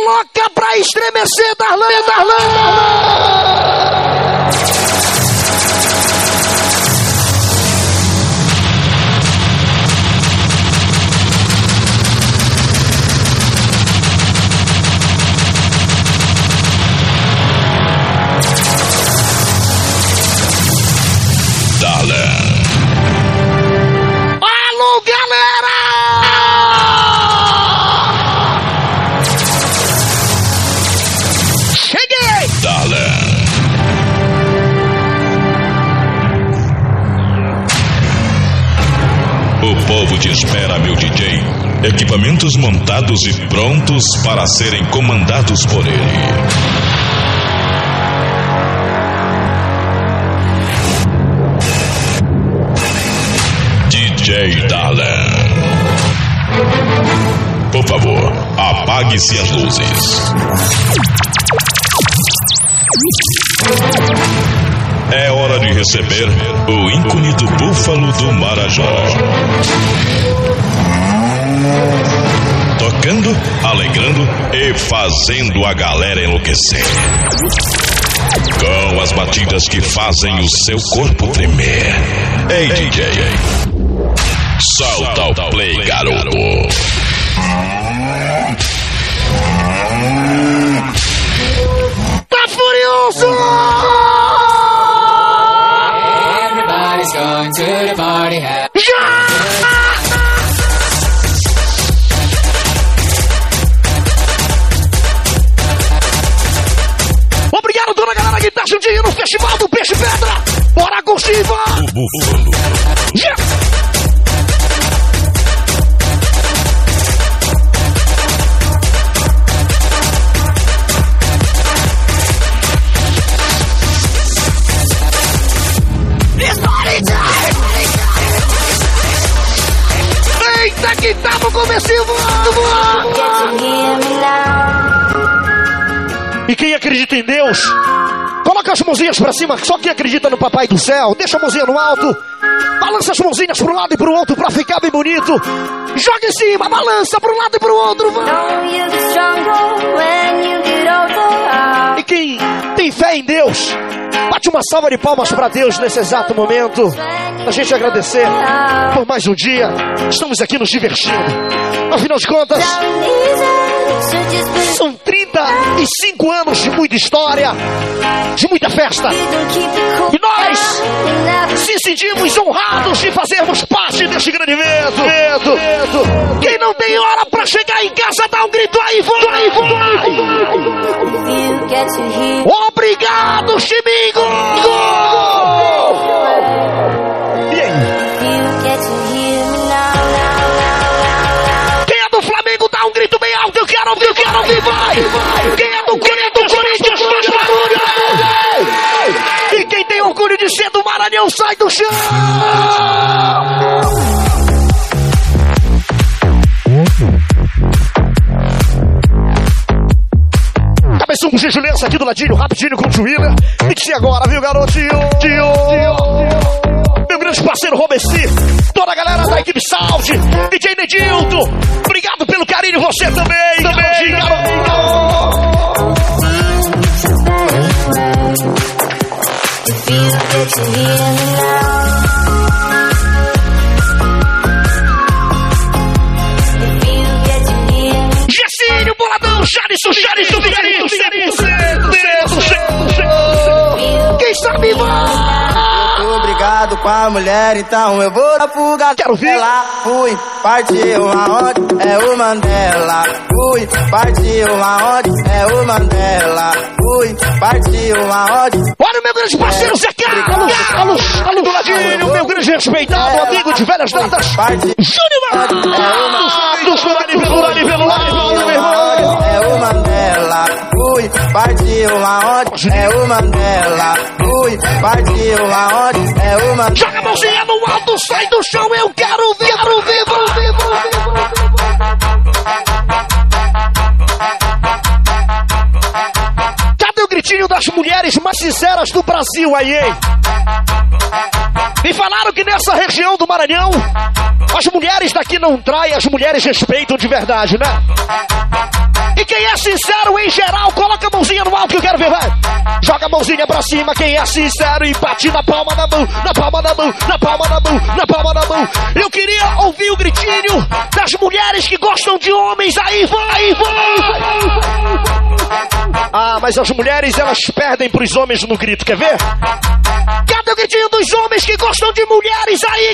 louca pra estremecer, Darlan. Alô, galera! Cheguei! O povo te espera, meu DJ. Equipamentos montados e prontos para serem comandados por ele. DJ Darlan. Por favor, apague-se as luzes. É hora de receber o ícone do Búfalo do Marajó. Tocando, alegrando e fazendo a galera enlouquecer. Com as batidas que fazem o seu corpo tremer. Ei, DJ, solta o play, garoto. Tá furioso! Everybody's going to the party. Obrigado, toda a galera que tá juntinho no Festival do Peixe Pedra. Bora curtir, vá! O Búfalo. Eita, que tá no comecinho voando! E quem acredita em Deus, coloca as mãozinhas pra cima. Só quem acredita no Papai do Céu, deixa a mãozinha no alto. Balança as mãozinhas pro lado e pro outro pra ficar bem bonito. Joga em cima, balança pro lado e pro outro. Vai. E quem tem fé em Deus, bate uma salva de palmas pra Deus nesse exato momento. A gente agradecer por mais um dia. Estamos aqui nos divertindo. Afinal de contas, são 35 anos de muita história, de muita festa. E nós se sentimos honrados de fazermos parte deste grande evento. Quem não tem hora pra chegar em casa, dá um grito aí, vai! Obrigado, Chimingo! E aí? Quem é do Flamengo, dá um grito bem alto, eu quero ouvir, vai! Quem é do Corinthians, faz barulho! E quem tem orgulho de ser do Maranhão, sai do chão! Cabeção com Gijulença aqui do ladinho, rapidinho com o Twitter. E que se agora, viu, garotinho? Meu grande parceiro Robeci, toda a galera da equipe Saúde, DJ Nedilton, obrigado pelo carinho, você também, garotinho. Gessinho, boladão, Charison, quem sabe vai! Obrigado com a mulher, então eu vou na fuga. Quero ver. Ela fui, partiu aonde? É o Mandela. Fui, partiu aonde? É o Mandela. Fui, partiu aonde? Olha o meu grande parceiro Zé Carlos do ladinho, meu grande respeitado amigo de velhas datas, Júnior dos pelo meu irmão. É o Mandela. Fui, partiu aonde? É o Mandela. Fui, partiu aonde? É o Mandela. Joga a mãozinha no alto, sai do chão, eu quero ver. Cadê o gritinho das mulheres mais mais sinceras do Brasil aí, hein? Me falaram que nessa região do Maranhão as mulheres daqui não traem, as mulheres respeitam de verdade, né? E quem é sincero em geral, coloca a mãozinha no alto que eu quero ver, vai. Joga a mãozinha pra cima, quem é sincero e bate na palma da mão, na palma da mão, na palma da mão, na palma da mão. Eu queria ouvir o gritinho das mulheres que gostam de homens, aí vai. Ah, mas as mulheres elas perdem pros homens no grito, quer ver? Cadê o gritinho dos homens que gostam de mulheres, aí.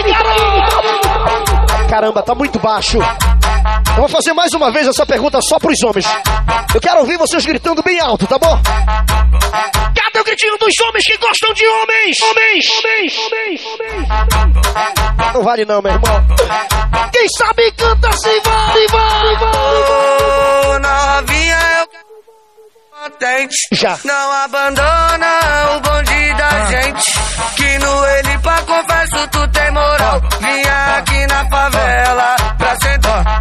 Caramba, tá muito baixo. Eu vou fazer mais uma vez essa pergunta só pros homens. Eu quero ouvir vocês gritando bem alto, tá bom? Cadê o gritinho dos homens que gostam de homens? Não vale não, meu irmão. Quem sabe canta assim, vai. Ô, novinha, eu contente. Já. Não abandona o bonde da gente. Que no Elipa, confesso, tu tem moral. Vinha aqui na favela pra sentar.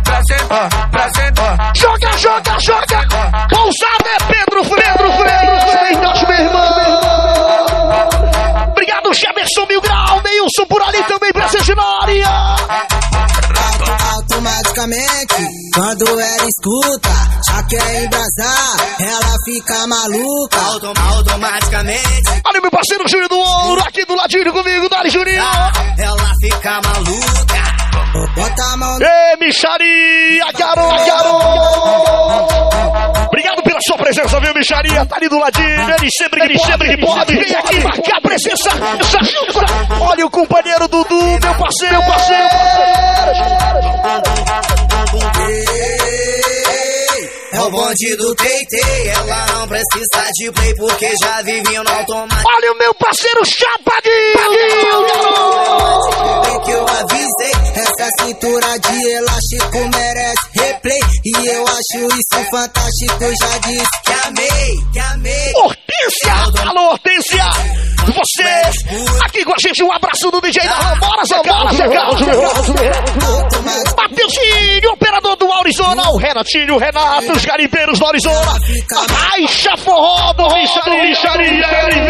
Joga. Pousada é Pedro Freire. Meu irmão. Obrigado, Jefferson Mil Grau. Neilson por ali também, presente na área. Automaticamente, quando ela escuta, já quer embrasar, ela fica maluca. Automaticamente. Olha meu parceiro Júnior do Ouro, aqui do ladinho comigo, Dali Juninho. Ela fica maluca. Bota a mão. Ei, Micharia, garoto. Obrigado pela sua presença, viu, Micharia? Tá ali do ladinho, ele sempre que pode. Vem aqui marcar a presença. Olha o companheiro Dudu, meu parceiro. É o bonde do Teitei, ela não precisa de play porque já vive no automático. Olha o meu parceiro Chapadinho. Bem que eu avisei, essa cintura de elástico merece replay. E eu acho isso fantástico, já disse que amei. Hortência, alô Hortência. Você, aqui com a gente, um abraço do DJ da Rã. Bora, Zé Carlos. Mateuzinho, operador do Arizona. O Renatinho, Renato, os garimpeiros do Arizona. Raixa forró do Micharia.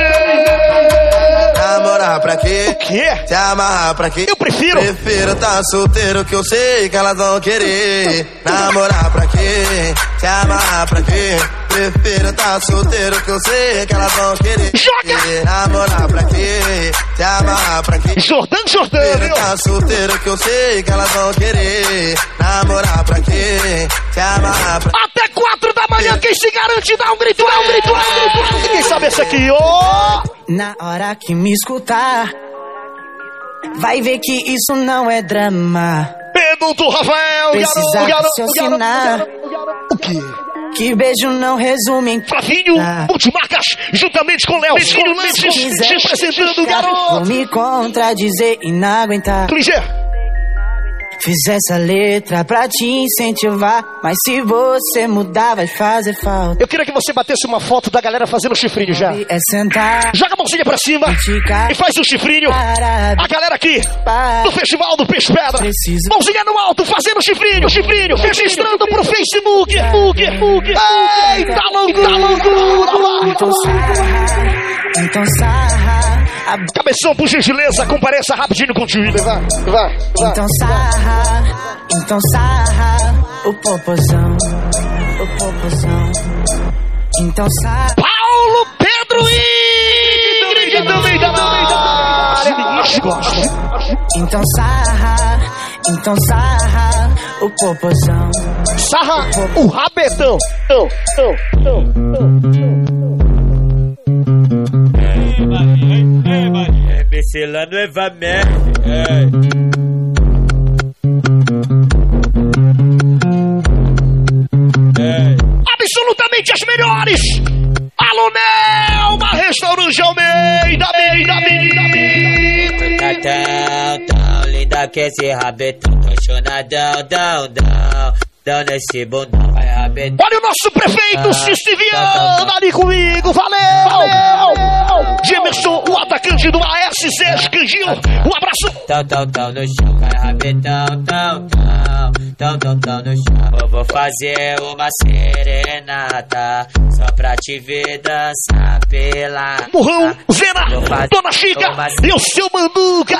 Namorar pra quê? O quê? Se amarrar pra quê? Eu prefiro tá solteiro que eu sei que elas vão querer. Namorar pra quê? Se amarrar pra quê? Prefiro tá solteiro que eu sei que elas vão querer. Joga! Namorar pra quê? Se amarrar pra quê? Jordão. Prefiro tá solteiro que eu sei que elas vão querer. Namorar pra quê? Se amarrar pra quê? Até 4 da manhã, quem se garante dá um grito. Quem sabe esse aqui, ó. Na hora que me escutar, vai ver que isso não é drama. Pedro do Rafael, Precisa raciocinar. O quê? Que beijo não resume em Flavinho, multimarcas, juntamente com Léo, Filho Lances, representando o garoto. Vou me contradizer e não aguentar. Ligeiro. Fiz essa letra pra te incentivar, mas se você mudar vai fazer falta. Eu queria que você batesse uma foto da galera fazendo chifrinho já. É sentar, joga a mãozinha pra cima e faz o chifrinho. A galera aqui do Festival do Peixe Pedra, mãozinha no alto, fazendo chifrinho, registrando pro Facebook. Eita loucura! Então sarra. Cabeção, por gentileza, compareça rapidinho com o Twitter. Vai. Então sarra o popozão. Então sarra. Paulo Pedro e também da Então sarra o popozão. Sarra o rabetão. Becelando é vamé. Absolutamente as melhores. Alô, Nelma, Restaurante Almeida. Tão linda que esse rabetão. Tô chonadão, dão nesse bundão. Vai rabetão. Olha o nosso prefeito, Cistiviano, ali comigo. Valeu. Gemerson, o atacante do ASC Canjinho. Um abraço. Tão no chão, cai rabetão, tão no chão. Eu vou fazer uma serenata só pra te ver dançar pela. Murrão, Zena, Dona Chica e o seu Manduca.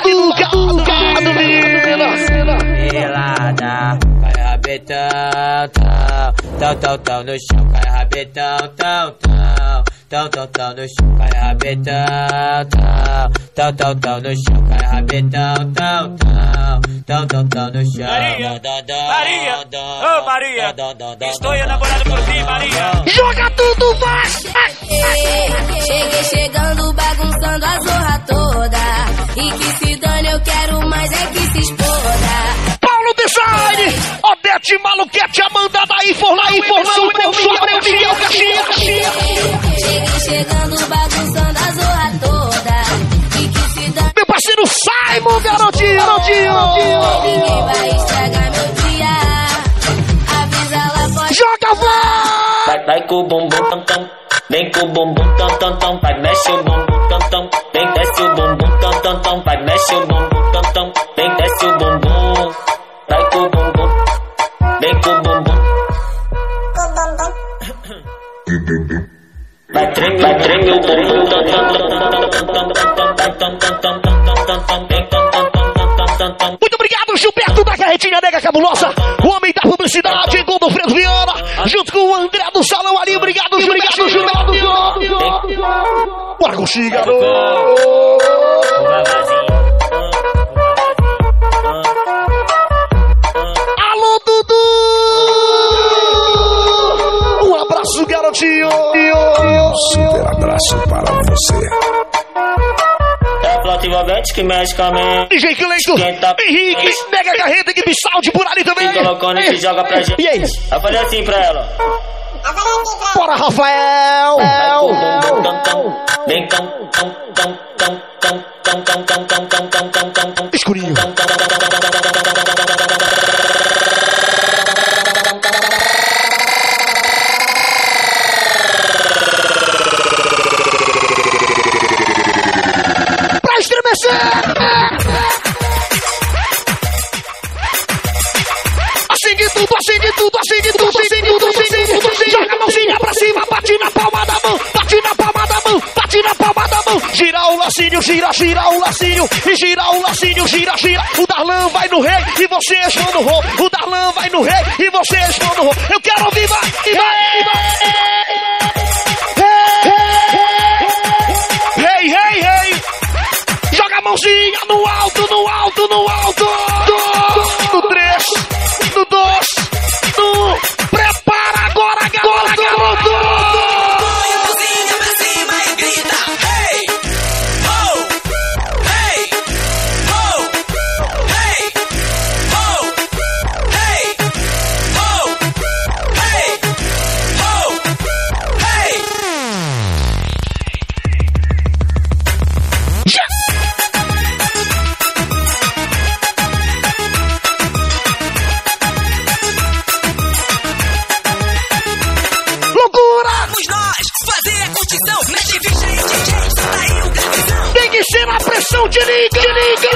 Pelada, cai rabetão, tão no chão, cai rabetão, tão no chão, cai rabetão, tão no chão, cai rabetão, tão no chão. Maria, ô Maria, estou enamorado por ti, Maria. Joga tudo, vai! Cheguei chegando, bagunçando a zorra toda. E que se dane, eu quero mais é que se exploda. Paulo Design, Odete Maluquete, Amanda daí, Forlão, Miguel Caxias. Cheguei chegando, bagunçando a zorra toda. E que se dane. Meu parceiro Simon, garotinho. Ninguém vai estragar meu dia. Avisa lá fora. Joga, Vai com o bumbum tam, vem com o bumbum tam, vai mexe o bumbum tam, vem desce o bumbum tam, vai mexe o bumbum tam, vem desce o bumbum, vai com o bumbum, vem com o bumbum, vai treme o bumbum tam. Muito obrigado, Gilberto da Carretinha Nega Cabulosa, o homem da publicidade, Godofredo Viana, junto com o André do Salão ali. Obrigado, Gilberto. Bora com o garoto. Alô, Dudu. Um abraço, garotinho. Super abraço para você. Envolvente que mexe com a mente. DJ Cleito, Henrique, Mega Carreta, equipe Saúde por ali também. Colocando e joga pra gente. E aí? Eu falei assim pra ela. Bora, Rafael. Vem Escurinho. Acende tudo. Joga a mãozinha pra cima, bate na palma da mão. Gira o lacinho, gira o lacinho. E gira o lacinho, gira. O Darlan vai no rei e vocês vão no rol. O Darlan vai no rei e vocês vão no rol. Eu quero ouvir, vai. Hey. Joga a mãozinha no alto. No 3, no 2, no... Prepara agora, garoto. Põe a mãozinha pra cima e grita. Hey, ho, hey, ho, hey, ho, hey, ho, hey, ho, hey. Tem que ser a pressão de liga.